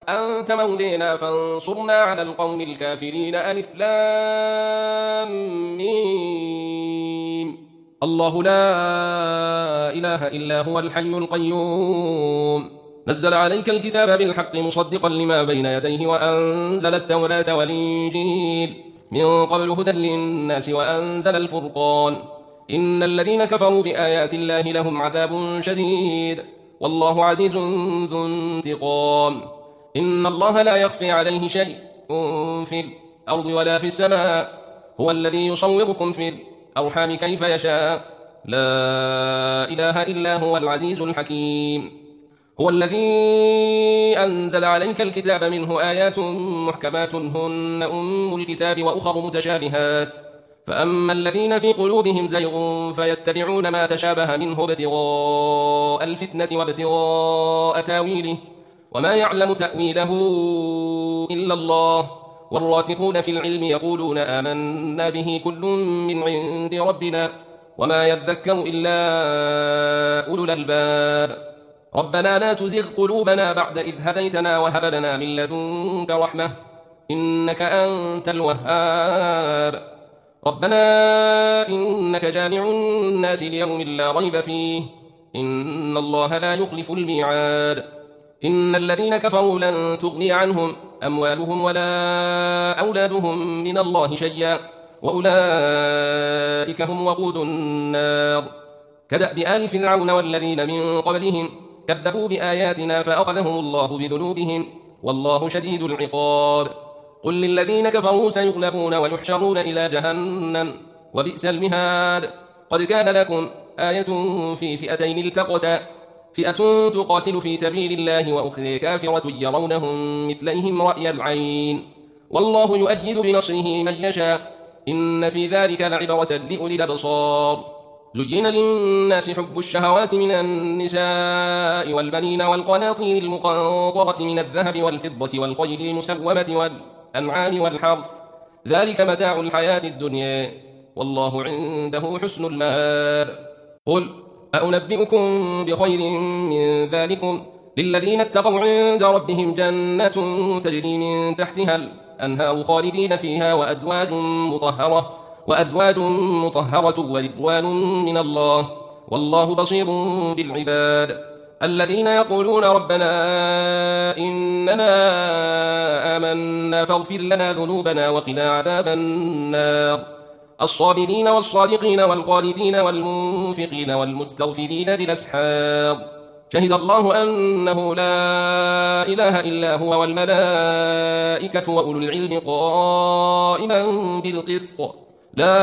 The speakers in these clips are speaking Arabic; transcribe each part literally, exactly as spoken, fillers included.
أنت مولينا فانصرنا على القوم الكافرين. ألف لام ميم. الله لا إله إلا هو الحي القيوم نزل عليك الكتاب بالحق مصدقا لما بين يديه وأنزل التوراة والإنجيل من قبل هدى للناس وأنزل الفرقان. إن الذين كفروا بآيات الله لهم عذاب شديد والله عزيز ذو انتقام. إن الله لا يخفي عليه شيء في الأرض ولا في السماء. هو الذي يصوركم في الأرحام كيف يشاء. لا إله إلا هو العزيز الحكيم. هو الذي أنزل عليك الكتاب منه آيات محكمات هن أم الكتاب وأخر متشابهات فأما الذين في قلوبهم زيغ فيتبعون ما تشابه منه ابتغاء الفتنة وابتغاء تاويله وما يعلم تأويله إلا الله والراسخون في العلم يقولون آمنا به كل من عند ربنا وما يذكر إلا أولو الألباب. ربنا لا تزغ قلوبنا بعد إذ هديتنا وهب لنا من لدنك رحمة إنك أنت الوهاب. ربنا إنك جامع الناس ليوم لا ريب فيه إن الله لا يخلف الميعاد. إن الذين كفروا لن تغني عنهم أموالهم ولا أولادهم من الله شيئا وأولئك هم وقود النار. كدأب آل فرعون والذين من قبلهم كذبوا بآياتنا فأخذهم الله بذنوبهم والله شديد العقاب. قل للذين كفروا سيغلبون ويحشرون إلى جهنم وبئس المهاد. قد كان لكم آية في فئتين التقتا فئة تقاتل في سبيل الله وأخرى كافرة يرونهم مثليهم رأي العين والله يؤيد بنصره من يشاء إن في ذلك لعبرة لأولي الأبصار. زين للناس حب الشهوات من النساء والبنين والقناطير المقنطرة من الذهب والفضة والخيل المسومة والأنعام والحرث ذلك متاع الحياة الدنيا والله عنده حسن المآب. قل أنبئكم بخير من ذلكم للذين اتقوا عند ربهم جنات تجري من تحتها الأنهار خالدين فيها وأزواج مطهرة وأزواج مطهرة ورضوان من الله والله بصير بالعباد. الذين يقولون ربنا إننا آمنا فاغفر لنا ذنوبنا وقنا عذاب النار. الصابرين والصادقين والقانتين والمنفقين والمستغفرين بالأسحار. شهد الله أنه لا إله إلا هو والملائكة وأولو العلم قائما بالقسط لا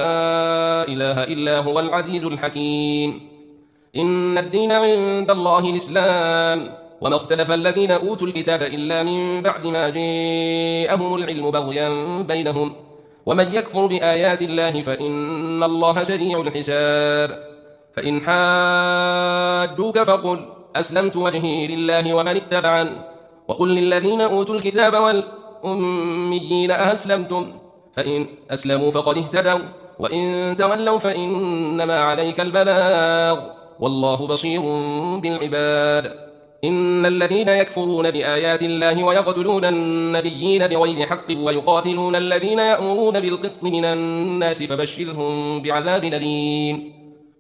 إله إلا هو العزيز الحكيم. إن الدين عند الله الإسلام وما اختلف الذين أوتوا الكتاب إلا من بعد ما جاءهم العلم بغيا بينهم ومن يكفر بآيات الله فإن الله سريع الحساب. فإن حاجوك فقل أسلمت وجهي لله ومن اتبعن وقل للذين أوتوا الكتاب والأميين أسلمتم فإن أسلموا فقد اهتدوا وإن تولوا فإنما عليك البلاغ والله بصير بالعباد. إن الذين يكفرون بآيات الله ويقتلون النبيين بغير حق ويقاتلون الذين يأمرون بالقسط من الناس فبشرهم بعذاب أليم.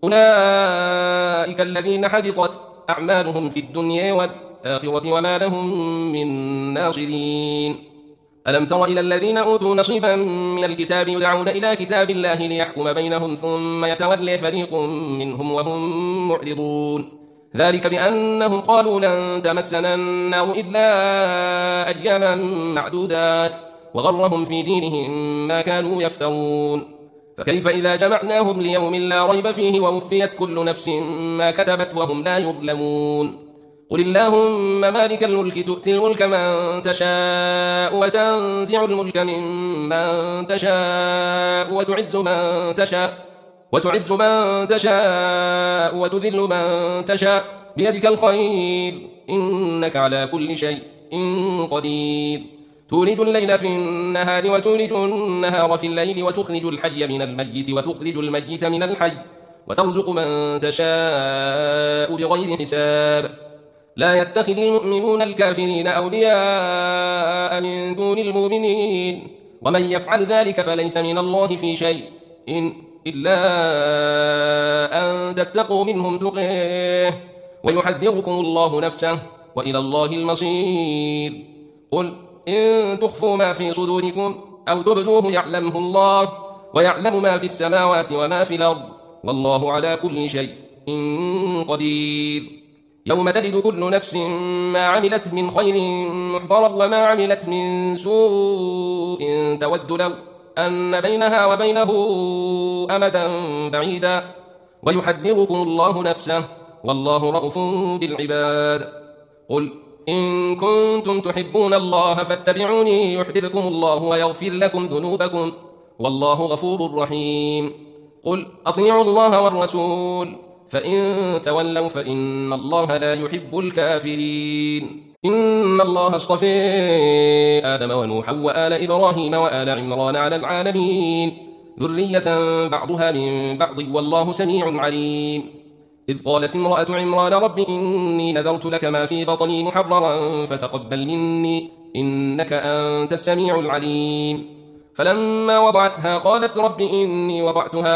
أولئك الذين حبطت أعمالهم في الدنيا والآخرة وما لهم من ناصرين. ألم تر إلى الذين أوتوا نصيبا من الكتاب يدعون إلى كتاب الله ليحكم بينهم ثم يتولى فريق منهم وهم معرضون. ذلك بأنهم قالوا لن تمسنا النار إلا أياما معدودات وغرهم في دينهم ما كانوا يفترون. فكيف إذا جمعناهم ليوم لا ريب فيه ووفيت كل نفس ما كسبت وهم لا يظلمون. قل اللهم مالك الملك تؤتي الملك من تشاء وتنزع الملك ممن تشاء وتعز من تشاء وتعز من تشاء وتذل من تشاء بيدك الخير إنك على كل شيء قدير. تولج الليل في النهار وتولج النهار في الليل وتخرج الحي من الميت وتخرج الميت من الحي وترزق من تشاء بغير حساب. لا يتخذ المؤمنون الكافرين أولياء من دون المؤمنين ومن يفعل ذلك فليس من الله في شيء إن إلا أن تتقوا منهم تقيه ويحذركم الله نفسه وإلى الله المصير. قل إن تخفوا ما في صدوركم أو تبدوه يعلمه الله ويعلم ما في السماوات وما في الأرض والله على كل شيء قدير. يوم تجد كل نفس ما عملت من خير محضرا وما عملت من سوء تود لو أن بينها وبينه أمدا بعيدا ويحذركم الله نفسه والله رؤوف بالعباد. قل إن كنتم تحبون الله فاتبعوني يحببكم الله ويغفر لكم ذنوبكم والله غفور رحيم. قل أطيعوا الله والرسول فإن تولوا فإن الله لا يحب الكافرين. إن الله اصطفى آدم ونوحا وآل إبراهيم وآل عمران على العالمين ذرية بعضها من بعض والله سميع عليم. إذ قالت امرأة عمران رب إني نذرت لك ما في بطني محررا فتقبل مني إنك أنت السميع العليم. فلما وضعتها قالت رب إني وضعتها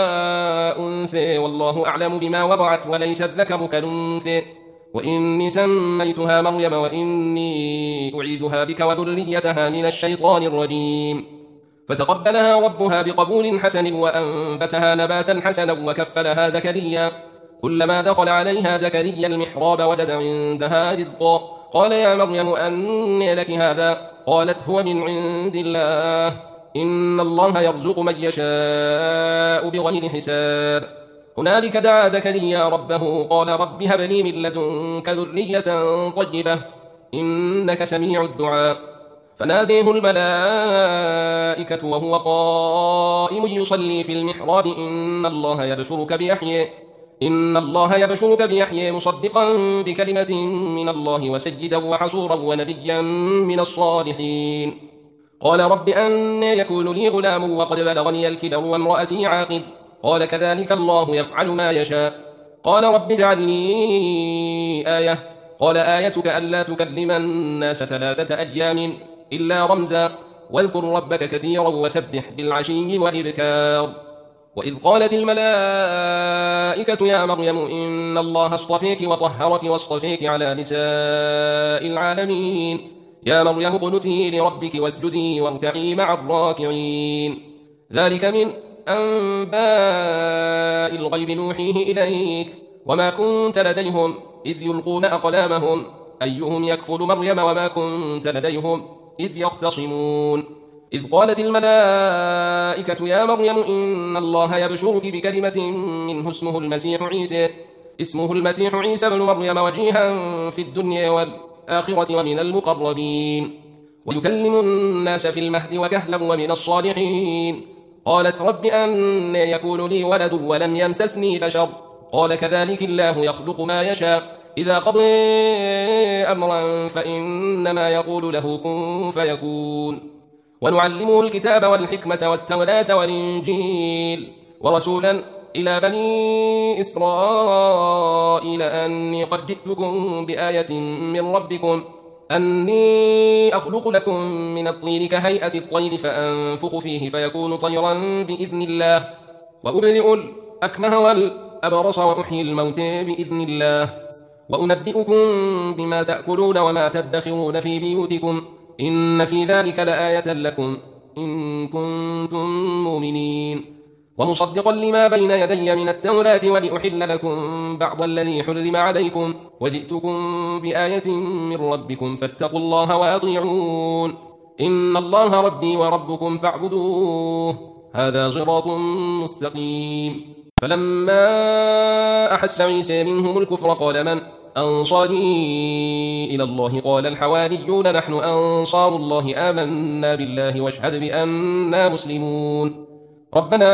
أنثى والله أعلم بما وضعت وليس الذكر كالأنثى وإني سميتها مريم وإني أعيذها بك وذريتها من الشيطان الرجيم. فتقبلها ربها بقبول حسن وأنبتها نباتا حسنا وكفلها زكريا. كلما دخل عليها زكريا المحراب وجد عندها رزقا قال يا مريم أنى لك هذا قالت هو من عند الله إن الله يرزق من يشاء بغير حساب. هنالك دعا زكريا ربه قال رب هب لي من لدنك ذرية طيبة إنك سميع الدعاء. فناديه الملائكة وهو قائم يصلي في المحراب إن الله يبشرك بيحيى إن الله يبشرك بيحيى مصدقا بكلمة من الله وسيدا وحصورا ونبيا من الصالحين. قال رب أنى يكون لي غلام وقد بلغني الكبر وامرأتي عاقر قال كذلك الله يفعل ما يشاء. قال رب اجعل لي آية قال آيتك ألا تكلم الناس ثلاثة أيام إلا رمزا واذكر ربك كثيرا وسبح بالعشي والإبكار. وإذ قالت الملائكة يا مريم إن الله اصطفيك وطهرك واصطفيك على نساء العالمين يا مريم اقنتي لربك واسجدي واركعي مع الراكعين. ذلك من أنباء الغيب نوحيه إليك وما كنت لديهم إذ يلقون أقلامهم أيهم يكفل مريم وما كنت لديهم إذ يختصمون. إذ قالت الملائكة يا مريم إن الله يبشرك بكلمة منه اسمه المسيح عيسى اسمه المسيح عيسى بن مريم وجيها في الدنيا والآخرة ومن المقربين ويكلم الناس في المهد وكهلا ومن الصالحين. قالت رب أنى يكون لي ولد ولم يمسسني بشر قال كذلك الله يخلق ما يشاء إذا قضى أمرا فإنما يقول له كن فيكون. ونعلمه الكتاب والحكمة والتوراة والإنجيل ورسولا إلى بني إسرائيل أني قد جئتكم بآية من ربكم أني أخلق لكم من الطين كهيئة الطير فأنفخ فيه فيكون طيرا بإذن الله وأبرئ الأكمه والأبرص وأحيي الموتى بإذن الله وأنبئكم بما تأكلون وما تدخرون في بيوتكم إن في ذلك لآية لكم إن كنتم مؤمنين. ومصدقا لما بين يدي من التوراة ولأحل لكم بعض الذي حرم عليكم وجئتكم بآية من ربكم فاتقوا الله وأطيعون إن الله ربي وربكم فاعبدوه هذا صراط مستقيم. فلما أحس عيسى منهم الكفر قال من أنصاري إلى الله قال الحواريون نحن أنصار الله آمنا بالله واشهد بأننا مسلمون. ربنا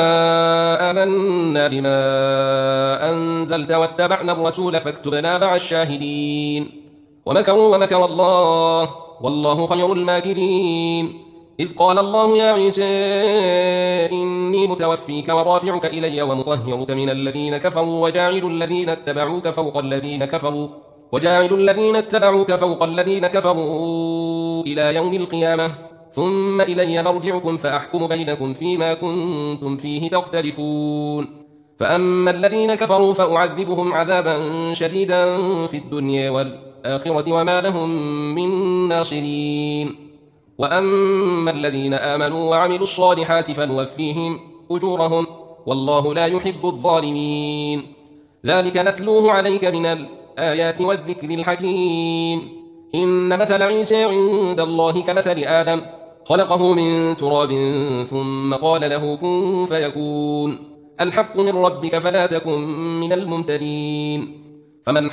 آمنا بما أنزلت واتبعنا الرسول فاكتبنا مع الشاهدين. ومكروا ومكر الله والله خير الماكرين. إذ قال الله يا عيسى إني متوفيك ورافعك إلي ومطهرك من الذين كفروا وجاعل الذين اتبعوك فوق الذين كفروا وجاعل الذين اتبعوك فوق الذين كفروا إلى يوم القيامة ثم إلي مرجعكم فأحكم بينكم فيما كنتم فيه تختلفون فأما الذين كفروا فأعذبهم عذابا شديدا في الدنيا والآخرة وما لهم من ناصرين وأما الذين آمنوا وعملوا الصالحات فنوفيهم أجورهم والله لا يحب الظالمين ذلك نتلوه عليك من الآيات والذكر الحكيم إن مثل عيسى عند الله كمثل آدم خلقه من تراب ثم قال له كن فيكون الحق من ربك فلا تكن من الممترين فمن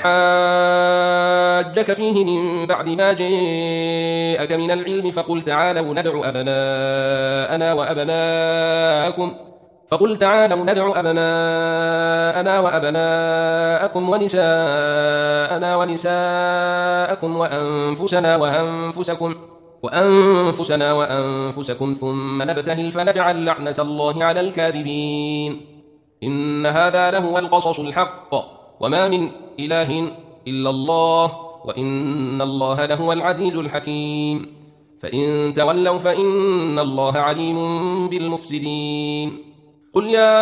حاجك فيه من بعد ما جاءك من العلم فقل تعالوا ندع أبناءنا وأبناءكم فقل تعالوا ندع أبناءنا وأبناءكم ونساءنا ونساءكم وأنفسنا وأنفسكم وأنفسنا وأنفسكم ثم نبتهل فنجعل لعنة الله على الكاذبين إن هذا لهو القصص الحق وما من إله إلا الله وإن الله لهو العزيز الحكيم فإن تولوا فإن الله عليم بالمفسدين قل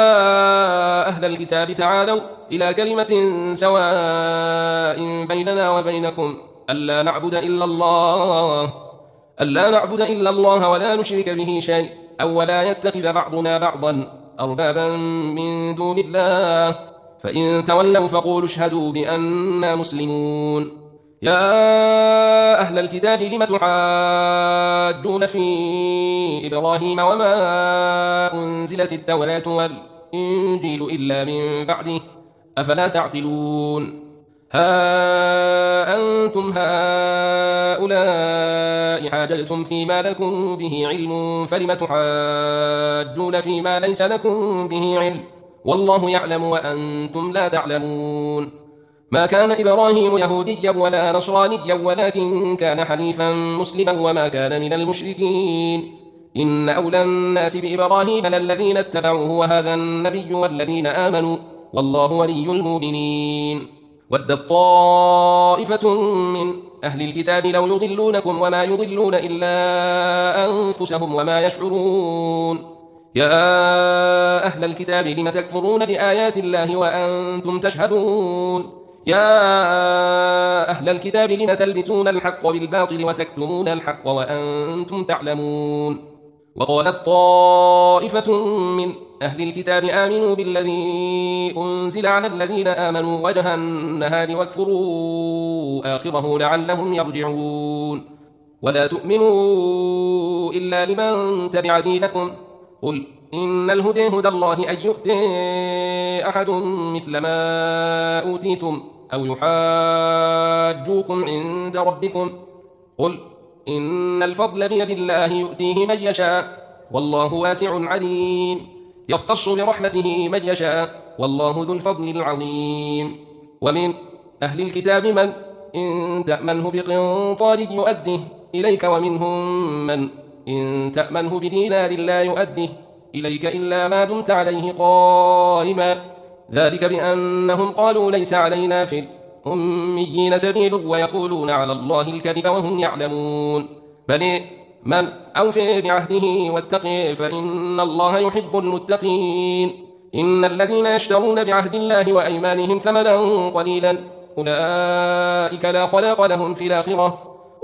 يا أهل الكتاب تعالوا إلى كلمة سواء بيننا وبينكم ألا نعبد إلا الله ألا نعبد إلا الله ولا نشرك به شيء أو ولا يتخذ بعضنا بعضا أربابا من دون الله فإن تولوا فقولوا اشهدوا بأننا مسلمون يا أهل الكتاب لم تحاجون في إبراهيم وما أنزلت التوراة والإنجيل إلا من بعده أفلا تعقلون ها أنتم هؤلاء حاججتم فيما لكم به علم فلم تحاجون فيما ليس لكم به علم والله يعلم وأنتم لا تعلمون ما كان إبراهيم يهوديا ولا نصرانيا ولكن كان حنيفا مسلما وما كان من المشركين إن أولى الناس بإبراهيم للذين اتبعوه وهذا النبي والذين آمنوا والله ولي المؤمنين ودت طائفة من أهل الكتاب لو يضلونكم وما يضلون إلا أنفسهم وما يشعرون يا أهل الكتاب لم تكفرون بآيات الله وأنتم تشهدون يا أهل الكتاب لم تلبسون الحق بالباطل وتكتمون الحق وأنتم تعلمون وقالت طائفة من أهل الكتاب آمنوا بالذي أنزل على الذين آمنوا وجه النهار واكفروا آخره لعلهم يرجعون ولا تؤمنوا إلا لمن تبع دينكم قل إن الهدى هدى الله أن يؤتي أحد مثل ما أوتيتم أو يحاجوكم عند ربكم قل إن الفضل بيد الله يؤتيه من يشاء والله واسع عليم يختص برحمته من يشاء والله ذو الفضل العظيم ومن أهل الكتاب من إن تأمنه بقنطار يؤده إليك ومنهم من إن تأمنه بدينار لا يؤده إليك إلا ما دمت عليه قائما ذلك بأنهم قالوا ليس علينا في الأميين سبيل ويقولون على الله الكذب وهم يعلمون بل من أوفي بعهده واتقي فإن الله يحب المتقين إن الذين يشترون بعهد الله وأيمانهم ثمنا قليلا أولئك لا خلاق لهم في الآخرة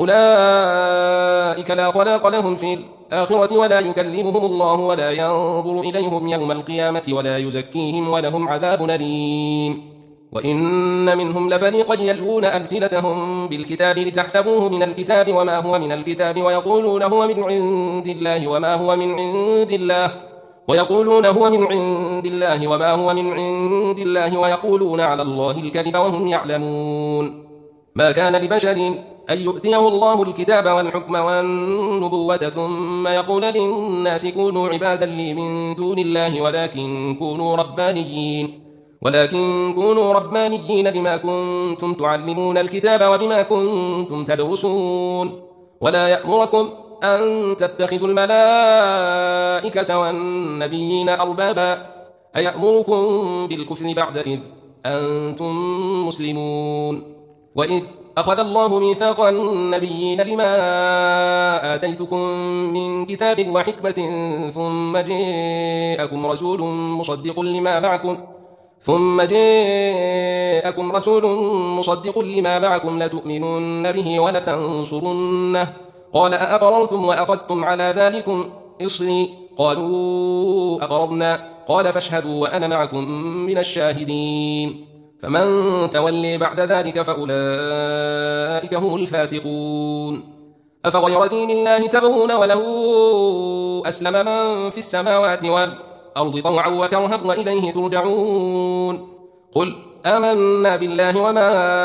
أولئك لا خلاق لهم في الآخرة ولا يكلمهم الله ولا ينظر إليهم يوم القيامة ولا يزكيهم ولهم عذاب أليم وإن منهم لفريقا يلوون ألسنتهم بالكتاب لتحسبوه من الكتاب وما هو من الكتاب ويقولون هو من عند الله وما هو من عند الله ويقولون هو من عند الله وما هو من عند الله ويقولون على الله الكذب وهم يعلمون ما كان لبشر أن يؤتيه الله الكتاب والحكم والنبوة ثم يقول للناس كونوا عبادا لي من دون الله ولكن كونوا ربانيين ولكن كونوا ربانيين بما كنتم تعلمون الكتاب وبما كنتم تدرسون ولا يأمركم أن تتخذوا الملائكة والنبيين أربابا أيأمركم بالكفر بعد إذ أنتم مسلمون وإذ أخذ الله ميثاق النبيين لما آتيتكم من كتاب وحكمة ثم جاءكم رسول مصدق لما معكم ثم جاءكم رسول مصدق لما معكم لتؤمنن به ولتنصرنه قال أأقررتم وأخذتم على ذلكم إصري قالوا أقررنا قال فاشهدوا وأنا معكم من الشاهدين فمن تولي بعد ذلك فأولئك هم الفاسقون أفغير دين الله تبغون وله أسلم من في السماوات والأرض طوعا وكرها وإليه ترجعون قل آمنا بالله وما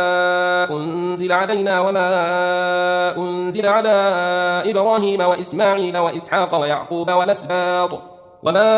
أنزل علينا وما أنزل على إبراهيم وإسماعيل وإسحاق ويعقوب والأسباط وما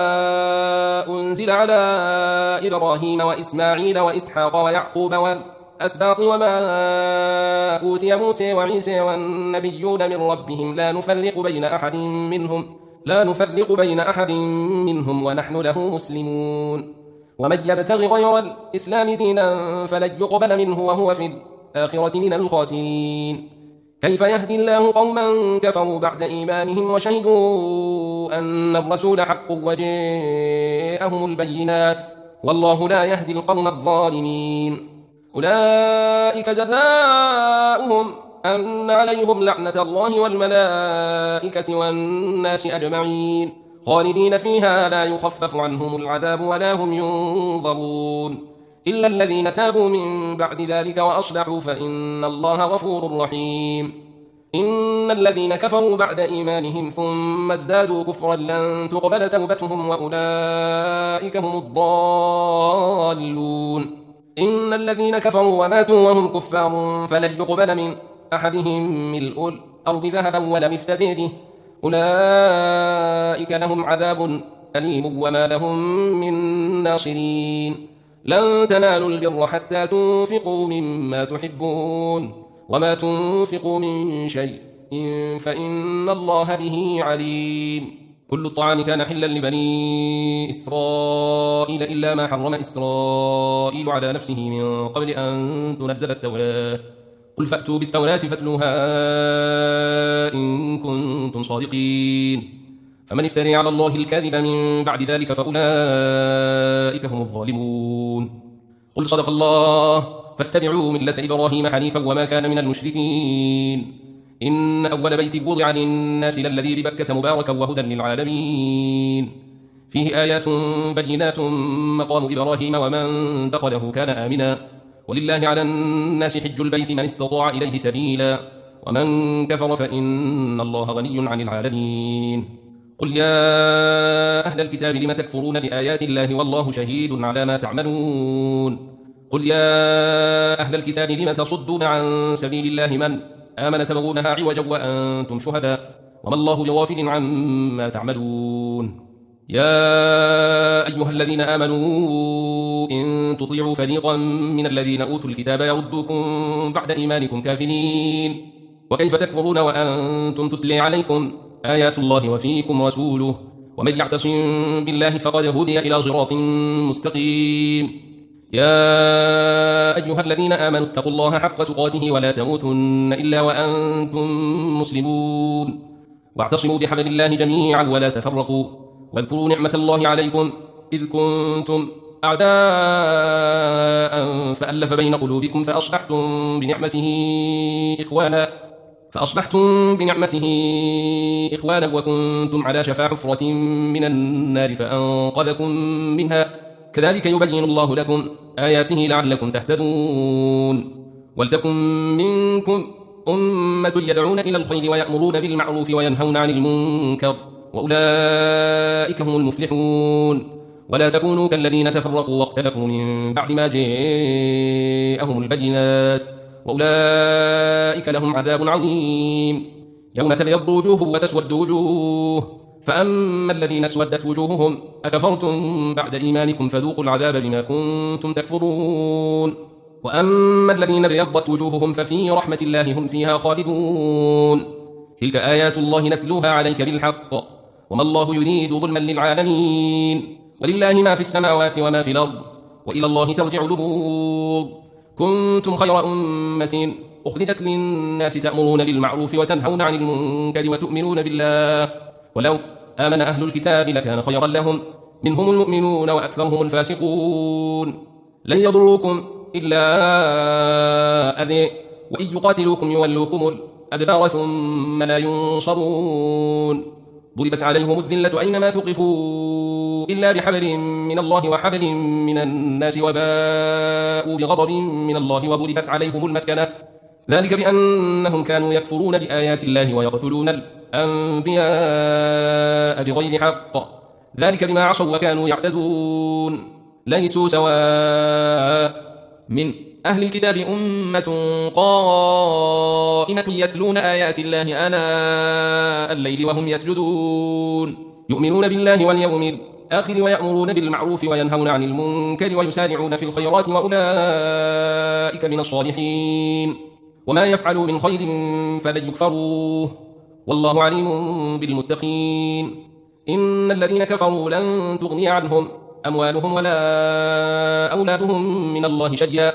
أنزل على إبراهيم وإسماعيل وإسحاق ويعقوب والأسباط وما أوتي موسى وعيسى والنبيون من ربهم لا نفرق بين أحد منهم لا نفرق بين أحد منهم ونحن له مسلمون ومن يبتغ غير الإسلام دينا فلن يقبل منه وهو في الآخرة من الخاسرين كيف يهدي الله قوما كفروا بعد إيمانهم وشهدوا أن الرسول حق وجاءهم البينات والله لا يهدي القوم الظالمين أولئك جزاؤهم أن عليهم لعنة الله والملائكة والناس أجمعين خالدين فيها لا يخفف عنهم العذاب ولا هم ينظرون إلا الذين تابوا من بعد ذلك وأصلحوا فإن الله غفور رحيم إن الذين كفروا بعد إيمانهم ثم ازدادوا كفرا لن تقبل توبتهم وأولئك هم الضالون إن الذين كفروا وماتوا وهم كفار فلن يقبل من أحدهم ملء الأرض ذهبا ولم يفتدي به أولئك لهم عذاب أليم وما لهم من ناصرين لن تنالوا البر حتى تنفقوا مما تحبون وما تنفقوا من شيء فإن الله به عليم كل الطعام كان حلا لبني إسرائيل إلا ما حرم إسرائيل على نفسه من قبل أن تنزل التوراة قل فأتوا بالتوراة فاتلوها إن كنتم صادقين فمن افتري على الله الكاذب من بعد ذلك فأولئك هم الظالمون قل صدق الله فاتبعوا ملة إبراهيم حنيفا وما كان من المشركين إن أول بيت وضع للناس للذي ببكة مباركا وهدى للعالمين فيه آيات بينات مقام إبراهيم ومن دخله كان آمنا ولله على الناس حج البيت من استطاع إليه سبيلا ومن كفر فإن الله غني عن العالمين قل يا أهل الكتاب لم تكفرون بآيات الله والله شهيد على ما تعملون قل يا أهل الكتاب لم تصدون عن سبيل الله من آمن تبغونها عوجا وأنتم شهداء وما الله بغافل عما تعملون يا أيها الذين آمنوا إن تطيعوا فريقا من الذين أوتوا الكتاب يردوكم بعد إيمانكم كافرين وكيف تكفرون وأنتم تتلي عليكم آيات الله وفيكم رسوله ومن يعتصم بالله فقد هدي إلى صراط مستقيم يا أيها الذين آمنوا اتقوا الله حق تقاته ولا تموتن إلا وأنتم مسلمون واعتصموا بحبل الله جميعا ولا تفرقوا واذكروا نعمة الله عليكم إذ كنتم أعداء فألف بين قلوبكم فأصبحتم بنعمته إخوانا فأصبحتم بنعمته إخوانا وكنتم على شفا حفرة من النار فأنقذكم منها كذلك يبين الله لكم آياته لعلكم تهتدون ولتكن منكم أمة يدعون إلى الخير ويأمرون بالمعروف وينهون عن المنكر وأولئك هم المفلحون ولا تكونوا كالذين تفرقوا واختلفوا من بعد ما جاءهم البينات وأولئك لهم عذاب عظيم يوم تبيض وجوه وتسود وجوه فأما الذين اسودت وجوههم أكفرتم بعد إيمانكم فذوقوا العذاب بما كنتم تكفرون وأما الذين ابيضت وجوههم ففي رحمة الله هم فيها خالدون تلك آيات الله نتلوها عليك بالحق وما الله يريد ظلما للعالمين ولله ما في السماوات وما في الأرض وإلى الله ترجع الأمور كنتم خير أمة أخرجت للناس تأمرون بالمعروف وتنهون عن المنكر وتؤمنون بالله ولو آمن أهل الكتاب لكان خيرا لهم منهم المؤمنون وأكثرهم الفاسقون لن يضروكم إلا أذى وإن يقاتلوكم يولوكم الأدبار ثم لا ينصرون ضربت عليهم الذلة أينما ثقفوا إلا بحبل من الله وحبل من الناس وباءوا بغضب من الله وضربت عليهم المسكنة ذلك بأنهم كانوا يكفرون بآيات الله ويقتلون الأنبياء بغير حق ذلك بما عصوا وكانوا يعتدون ليسوا سواء من أهل الكتاب أمة قائمة يتلون آيات الله آناء الليل وهم يسجدون يؤمنون بالله واليوم الآخر ويأمرون بالمعروف وينهون عن المنكر ويسارعون في الخيرات وأولئك من الصالحين وما يفعلوا من خير فلن يكفروه والله عليم بالمتقين إن الذين كفروا لن تغني عنهم أموالهم ولا أولادهم من الله شيئا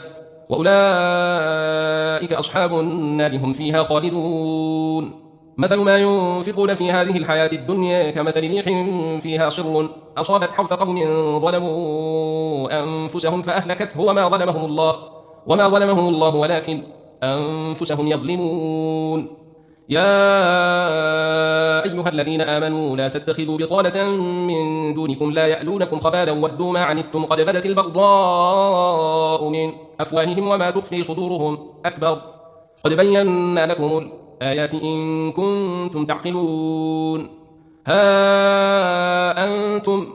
وأولئك أصحاب النار هم فيها خالدون مثل ما ينفقون في هذه الحياة الدنيا كمثل ريح فيها صر أصابت حرث قوم ظلموا أنفسهم فأهلكته وما ظلمهم الله وما ظلمهم الله ولكن أنفسهم يظلمون يا أيها الذين آمنوا لا تتخذوا بطانة من دونكم لا يألونكم خبالا ودوا ما عنتم قد بدت البغضاء من أفواههم وما تخفي صدورهم أكبر قد بينا لكم الآيات إن كنتم تعقلون ها أنتم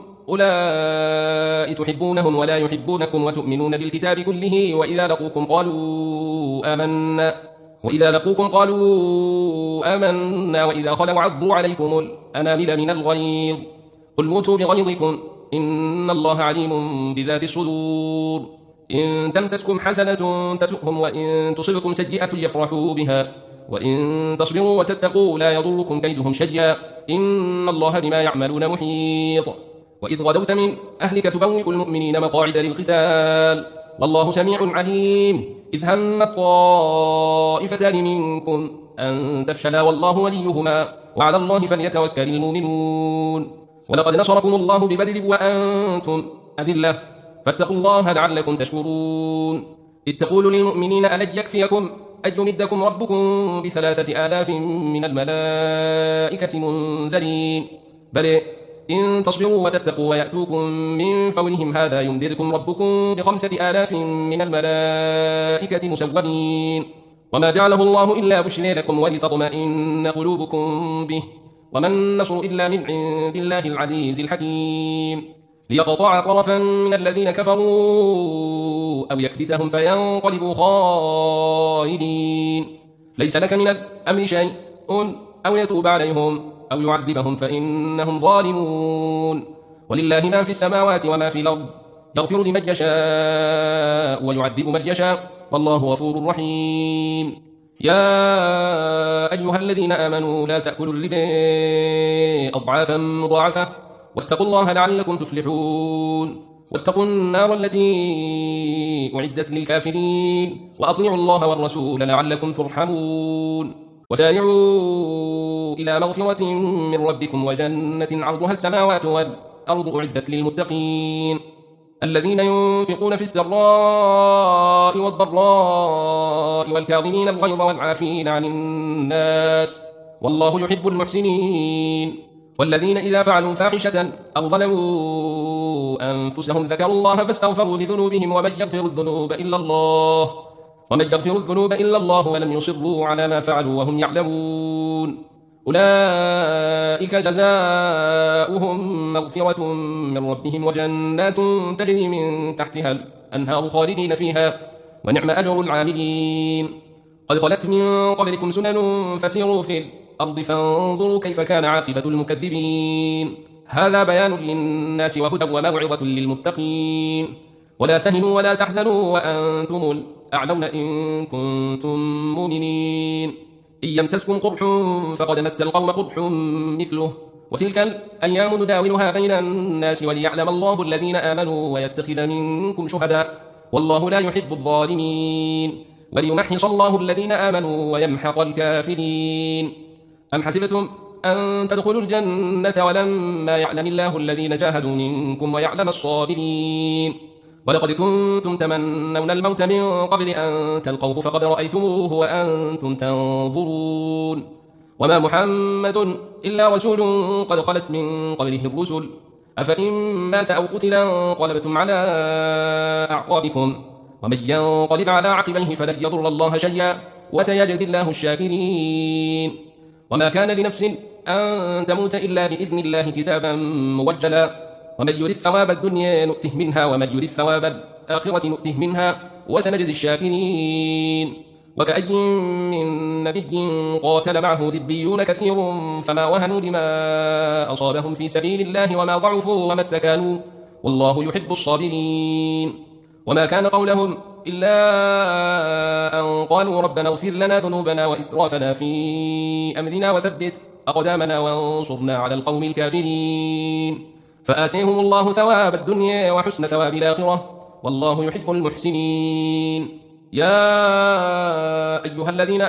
أولئك تحبونهم ولا يحبونكم وتؤمنون بالكتاب كله وإذا لقوكم قالوا آمنا وإذا لقوكم قالوا آمنا وإذا خلوا عضوا عليكم الأنامل من الغيظ قل موتوا بغيظكم إن الله عليم بذات الصدور إن تمسسكم حسنة تسؤهم وإن تصبكم سيئة يفرحوا بها وإن تصبروا وتتقوا لا يضركم كيدهم شيئا إن الله بما يعملون محيط وإذ غدوت من أهلك تبوئ المؤمنين مقاعد للقتال والله سميع عليم إذ هم الطائفتان منكم أن تفشلا والله وليهما وعلى الله فليتوكل المؤمنون ولقد نصركم الله ببدر وأنتم أذلة فاتقوا الله لعلكم تشكرون إذ تقول للمؤمنين ألن يكفيكم أن يمدكم ربكم بثلاثة آلاف من الملائكة منزلين بل إن تصبروا وتتقوا ويأتوكم من فورهم هذا يمددكم ربكم بخمسة آلاف من الملائكة مسومين وما جعله الله إلا بشرى لكم ولتطمئن قلوبكم به وما النصر إلا من عند الله العزيز الحكيم ليقطع طرفا من الذين كفروا أو يكبتهم فينقلبوا خائبين ليس لك من الأمر شيء أو يتوب عليهم أو يعذبهم فإنهم ظالمون ولله ما في السماوات وما في الأرض يغفر لمن يشاء ويعذب من يشاء والله غفور رحيم يا أيها الذين آمنوا لا تأكلوا الربا أضعافا مضاعفة واتقوا الله لعلكم تفلحون واتقوا النار التي أعدت للكافرين وأطيعوا الله والرسول لعلكم ترحمون وسارعوا إلى مغفرة من ربكم وجنة عرضها السماوات والأرض أعدت للمتقين الذين ينفقون في السراء والضراء والكاظمين الغيظ والعافين عن الناس والله يحب المحسنين والذين إذا فعلوا فاحشة أو ظلموا أنفسهم ذكروا الله فاستغفروا لذنوبهم ومن يغفر الذنوب إلا الله ومن يغفر الذنوب إلا الله ولم يصروا على ما فعلوا وهم يعلمون أولئك جزاؤهم مغفرة من ربهم وجنات تجري من تحتها الأنهار خالدين فيها ونعم أجر العاملين قد خلت من قبلكم سنن فسيروا في الأرض فانظروا كيف كان عاقبة المكذبين هذا بيان للناس وهدى وموعظة للمتقين ولا تهنوا ولا تحزنوا وأنتم الأعلون إن كنتم مؤمنين إن يمسسكم قرح فقد مس القوم قرح مثله وتلك الأيام نداولها بين الناس وليعلم الله الذين آمنوا ويتخذ منكم شهداء والله لا يحب الظالمين وليمحص الله الذين آمنوا ويمحق الكافرين. أم حسبتم أن تدخلوا الجنة ولما يعلم الله الذين جاهدوا منكم ويعلم الصابرين ولقد كنتم تمنون الموت من قبل أن تلقوه فقد رأيتموه وأنتم تنظرون وما محمد إلا رسول قد خلت من قبله الرسل أفإن مات أو قتل انقلبتم على أعقابكم ومن ينقلب على عقبيه فلن يضر الله شيئا وسيجزي الله الشاكرين. وما كان لنفس أن تموت إلا بإذن الله كتابا موجلا ومن يرد ثواب الدنيا نؤته منها ومن يرد ثواب الآخرة نؤته منها وسنجزي الشاكرين. وكأي من نبي قاتل معه ربيون كثير فما وهنوا لما أصابهم في سبيل الله وما ضعفوا وما استكانوا والله يحب الصابرين. وما كان قولهم إلا أن قالوا ربنا اغفر لنا ذنوبنا وإسرافنا في أمرنا وثبت أقدامنا وانصرنا على القوم الكافرين فآتيهم الله ثواب الدنيا وحسن ثواب الآخرة والله يحب المحسنين. يا أيها الذين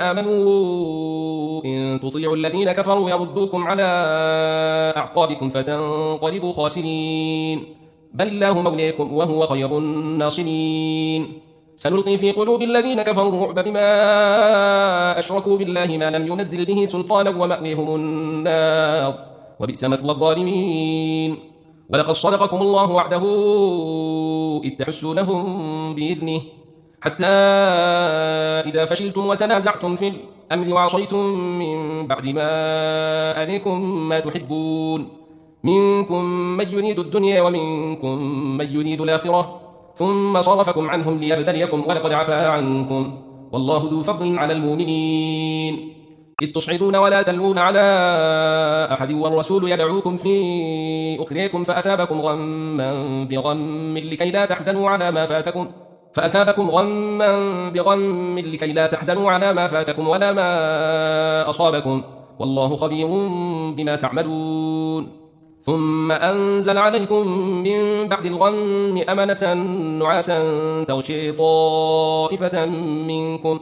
آمنوا إن تطيعوا الذين كفروا يردوكم على أعقابكم فتنقلبوا خاسرين بل الله موليكم وهو خير الناصرين. سنلقي في قلوب الذين كفروا الرعب بما أشركوا بالله ما لم ينزل به سلطانا ومأويهم النار وبئس مثوى الظالمين. ولقد صدقكم الله وعده إذ تحسونهم بإذنه حتى إذا فشلتم وتنازعتم في الأمر وعصيتم من بعد ما أريكم ما تحبون منكم من يريد الدنيا ومنكم من يريد الآخرة ثم صرفكم عنهم ليبتليكم ولقد عفا عنكم والله ذو فضل على المؤمنين. إذ تصعدون ولا تلوون على أحد والرسول يدعوكم في أخريكم فأثابكم غما بغم لكي لا تحزنوا على ما فاتكم فأثابكم غما بغم لكي لا تحزنوا على ما فاتكم ولا ما أصابكم والله خبير بما تعملون. ثم أنزل عليكم من بعد الغم أمنة نعاسا تغشي طائفة منكم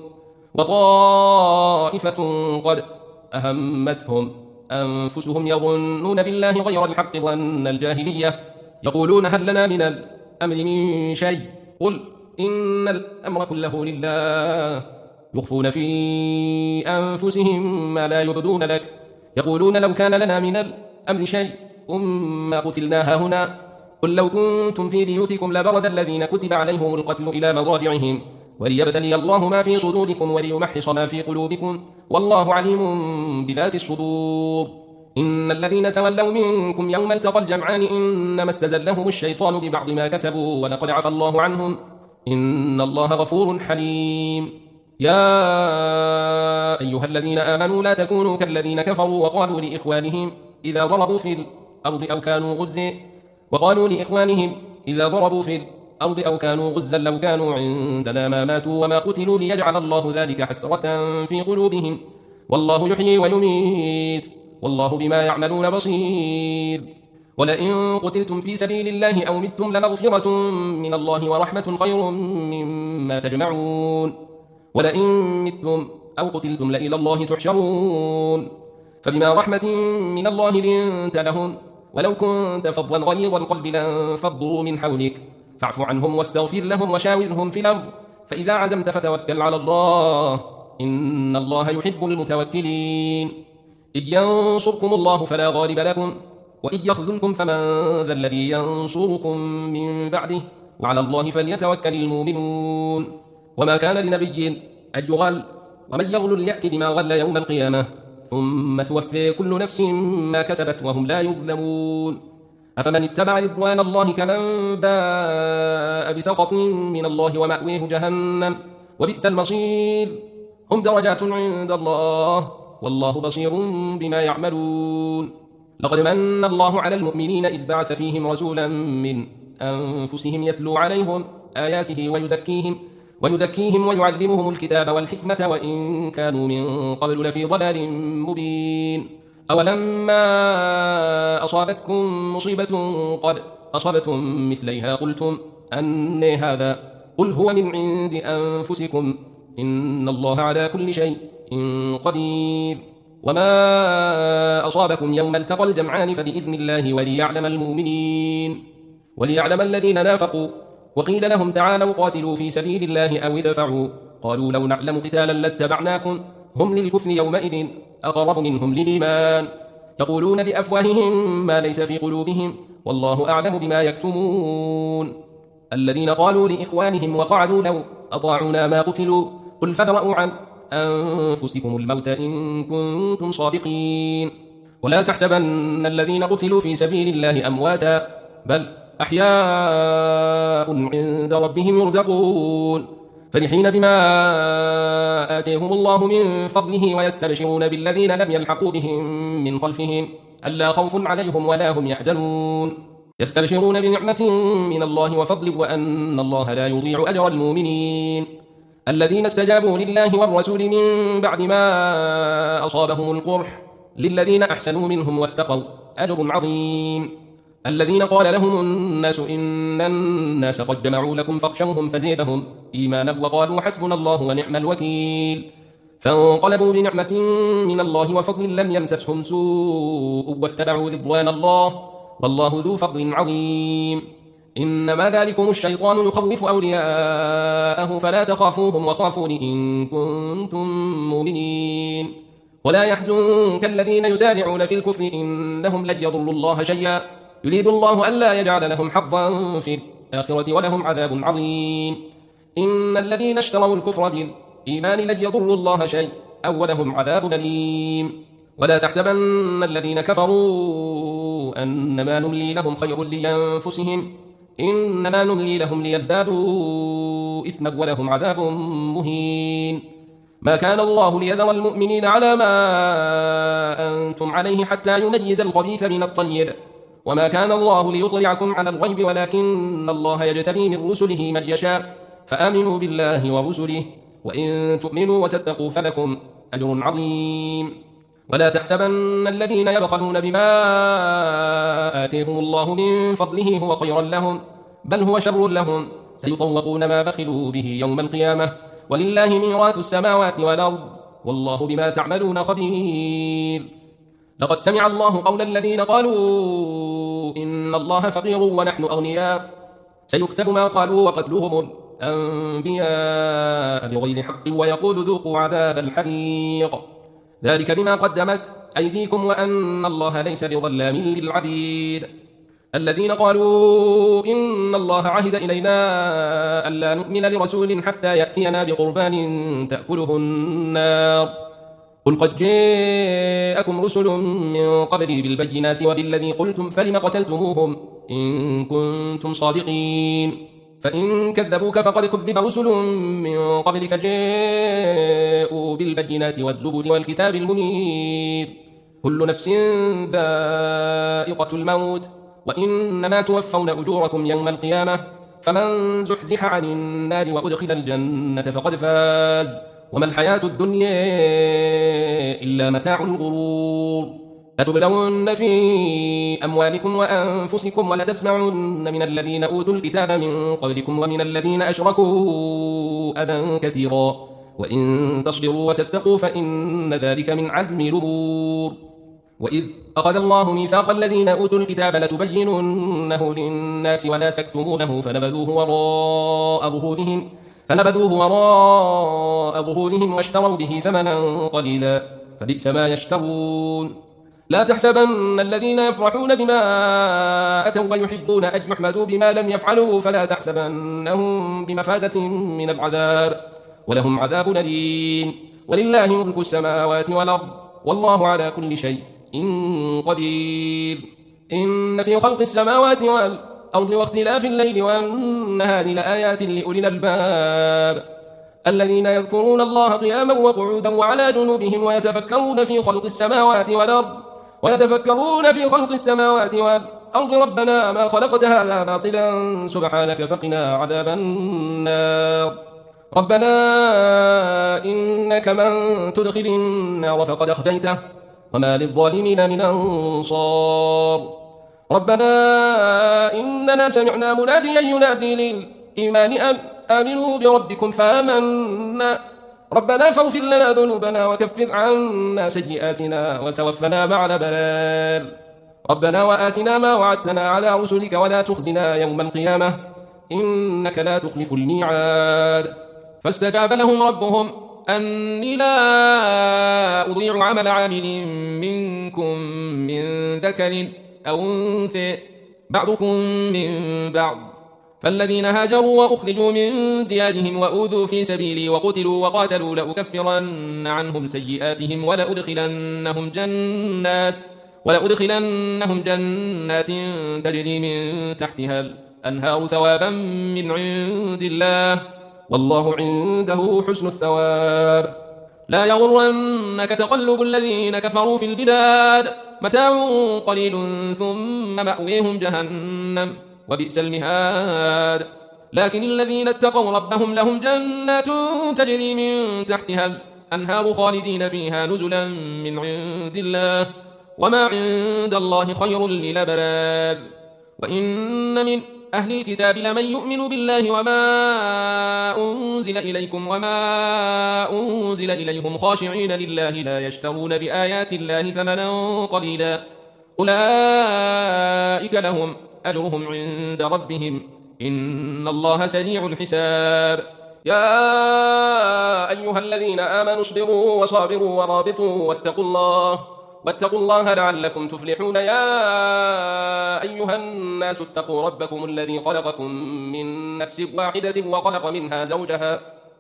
وطائفة قد أهمتهم أنفسهم يظنون بالله غير الحق ظن الجاهلية يقولون هل لنا من الأمر من شيء قل إن الأمر كله لله يخفون في أنفسهم ما لا يبدون لك يقولون لو كان لنا من الأمر شيء ما قتلنا هنا قل لو كنتم في بيوتكم لبرز الذين كتب عليهم القتل إلى مضاجعهم وليبتلي الله ما في صدوركم وليمحص ما في قلوبكم والله عليم بذات الصدور. إن الذين تولوا منكم يوم التقى الجمعان إنما استزلهم الشيطان ببعض ما كسبوا ولقد عفى الله عنهم إن الله غفور حليم. يا أيها الذين آمنوا لا تكونوا كالذين كفروا وقالوا لإخوانهم إذا ضربوا في الأرض أو كانوا غزا وقالوا لإخوانهم إذا ضربوا في الأرض أو كانوا غزا لو كانوا عندنا ما ماتوا وما قتلوا ليجعل الله ذلك حسرة في قلوبهم والله يحيي ويميت والله بما يعملون بصير. ولئن قتلتم في سبيل الله أو متم لمغفرة من الله ورحمة خير مما تجمعون. ولئن متم أو قتلتم لإلى الله تحشرون فبما رحمة من الله لنت لهم ولو كنت فظا غليظ القلب لانفضوا من حولك فاعف عنهم واستغفر لهم وشاورهم في الأمر فإذا عزمت فتوكل على الله إن الله يحب المتوكلين. إذ ينصركم الله فلا غالب لكم وإذ يخذلكم فمن ذا الذي ينصركم من بعده وعلى الله فليتوكل المؤمنون. وما كان لنبي أن يغل ومن يغل يأتي بما غل يوم القيامة ثم توفي كل نفس ما كسبت وهم لا يظلمون. أفمن اتبع رضوان الله كمن باء بسخط من الله ومأويه جهنم وبئس المصير. هم درجات عند الله والله بصير بما يعملون. لقد من الله على المؤمنين إذ بعث فيهم رسولا من أنفسهم يتلو عليهم آياته ويزكيهم ويزكيهم ويعلمهم الكتاب والحكمة وإن كانوا من قبل لفي ضلال مبين. أولما أصابتكم مصيبة قد أصبتم مثليها قلتم أن هذا قل هو من عند أنفسكم إن الله على كل شيء قدير. وما أصابكم يوم التقى الجمعان فبإذن الله وليعلم المؤمنين وليعلم الذين نافقوا. وقيل لهم تعالوا قاتلوا في سبيل الله أو ادفعوا قالوا لو نعلم قتالا لاتبعناكم هم للكفر يومئذ أقرب منهم للإيمان يقولون بأفواههم ما ليس في قلوبهم والله أعلم بما يكتمون. الذين قالوا لإخوانهم وقعدوا لو أطاعونا ما قتلوا قل فادرءوا عن أنفسكم الموت إن كنتم صادقين. ولا تحسبن الذين قتلوا في سبيل الله أمواتا بل أحياء عند ربهم يرزقون فرحين بما آتيهم الله من فضله ويستبشرون بالذين لم يلحقوا بهم من خلفهم ألا خوف عليهم ولا هم يحزنون يستبشرون بنعمة من الله وفضل وأن الله لا يضيع أجر المؤمنين. الذين استجابوا لله والرسول من بعد ما أصابهم القرح للذين أحسنوا منهم واتقوا أجر عظيم. الذين قال لهم الناس إن الناس قد جمعوا لكم فاخشوهم فزيدهم إيمانا وقالوا حسبنا الله ونعم الوكيل فانقلبوا بنعمة من الله وفضل لم يمسسهم سوء واتبعوا رضوان الله والله ذو فضل عظيم. إنما ذلكم الشيطان يخوف أولياءه فلا تخافوهم وخافون إن كنتم مؤمنين. ولا يحزنك الذين يسارعون في الكفر إنهم لن يضروا الله شيئا يريد الله ألا يجعل لهم حظا في الآخرة ولهم عذاب عظيم. إن الذين اشتروا الكفر بالإيمان لن يضروا الله شيئا أو ولهم عذاب أليم. ولا تحسبن الذين كفروا أنما نملي لهم خير لأنفسهم إنما نملي لهم ليزدادوا إثما ولهم عذاب مهين. ما كان الله ليذر المؤمنين على ما أنتم عليه حتى يميز الخبيث من الطيب وما كان الله ليطلعكم على الغيب ولكن الله يجتبي من رسله من يشاء فآمنوا بالله ورسله وإن تؤمنوا وتتقوا فلكم أجر عظيم. ولا تحسبن الذين يبخلون بما آتيهم الله من فضله هو خيرا لهم بل هو شر لهم سيطوقون ما بخلوا به يوم القيامة ولله ميراث السماوات والأرض والله بما تعملون خبير. لقد سمع الله قول الذين قالوا إن الله فقير ونحن أغنياء سيكتب ما قالوا وقتلهم الأنبياء بغير حق ويقول ذوقوا عذاب الحريق ذلك بما قدمت أيديكم وأن الله ليس بظلام للعبيد. الذين قالوا إن الله عهد إلينا ألا نؤمن لرسول حتى يأتينا بقربان تأكله النار قل قد جاءكم رسل من قبلي بالبينات وبالذي قلتم فلم قتلتموهم إن كنتم صادقين فإن كذبوك فقد كذب رسل من قبلك جاءوا بالبينات والزبر والكتاب المنير كل نفس ذائقة الموت وإنما توفون أجوركم يوم القيامة فمن زحزح عن النار وأدخل الجنة فقد فاز وما الحياة الدنيا إلا متاع الغرور. لتبلون في أموالكم وأنفسكم ولتسمعن من الذين أوتوا الكتاب من قبلكم ومن الذين أشركوا أذى كثيرا وإن تصبروا وتتقوا فإن ذلك من عزم الأمور. وإذ أخذ الله ميثاق الذين أوتوا الكتاب لتبيننه للناس ولا تكتمونه فنبذوه وراء ظهورهم فنبذوه وراء ظهورهم واشتروا به ثمنا قليلا فبئس ما يشترون. لا تحسبن الذين يفرحون بما أتوا ويحبون أن يحمدوا بما لم يفعلوا فلا تحسبنهم بمفازة من العذاب ولهم عذاب أليم. ولله ملك السماوات والأرض والله على كل شيء قدير. إن في خلق السماوات والأرض واختلاف الليل والنهار لآيات لأولي الألباب الذين يذكرون الله قياما وقعودا وعلى جنوبهم ويتفكرون في خلق السماوات والأرض ويتفكرون في خلق السماوات والأرض ربنا ما خلقت هذا باطلا سبحانك فقنا عذاب النار. ربنا إنك من تدخل النار فقد أخزيته وما للظالمين من أنصار. ربنا إننا سمعنا مناديا ينادي للإيمان أن آمنوا بربكم فآمنا ربنا فاغفر لنا ذنوبنا وكفر عنا سيئاتنا وتوفنا مع الأبرار ربنا وآتنا ما وعدتنا على رسلك ولا تخزنا يوم القيامة إنك لا تخلف الميعاد فاستجاب لهم ربهم أني لا أضيع عمل عامل منكم من ذكر أو أنثى بعضكم من بعض فالذين هاجروا وأخرجوا من ديارهم وأوذوا في سبيلي وقتلوا وقاتلوا لأكفرن عنهم سيئاتهم ولأدخلنهم جنات ولأدخلنهم جنات تجري من تحتها الأنهار ثوابا من عند الله والله عنده حسن الثواب لا يغرنك تقلب الذين كفروا في البلاد متاع قليل ثم مأويهم جهنم وبئس المهاد لكن الذين اتقوا ربهم لهم جنات تجري من تحتها الأنهار خالدين فيها نزلا من عند الله وما عند الله خير للأبرار وإن من أهل الكتاب لمن يؤمن بالله وما أنزل إليكم وما أنزل إليهم خاشعين لله لا يشترون بآيات الله ثمنا قليلا أولئك لهم أجرهم عند ربهم إن الله سريع الحساب يا أيها الذين آمنوا اصبروا وصابروا ورابطوا واتقوا الله واتقوا الله لعلكم تفلحون يا أيها الناس اتقوا ربكم الذي خلقكم من نفس واحدة وخلق منها زوجها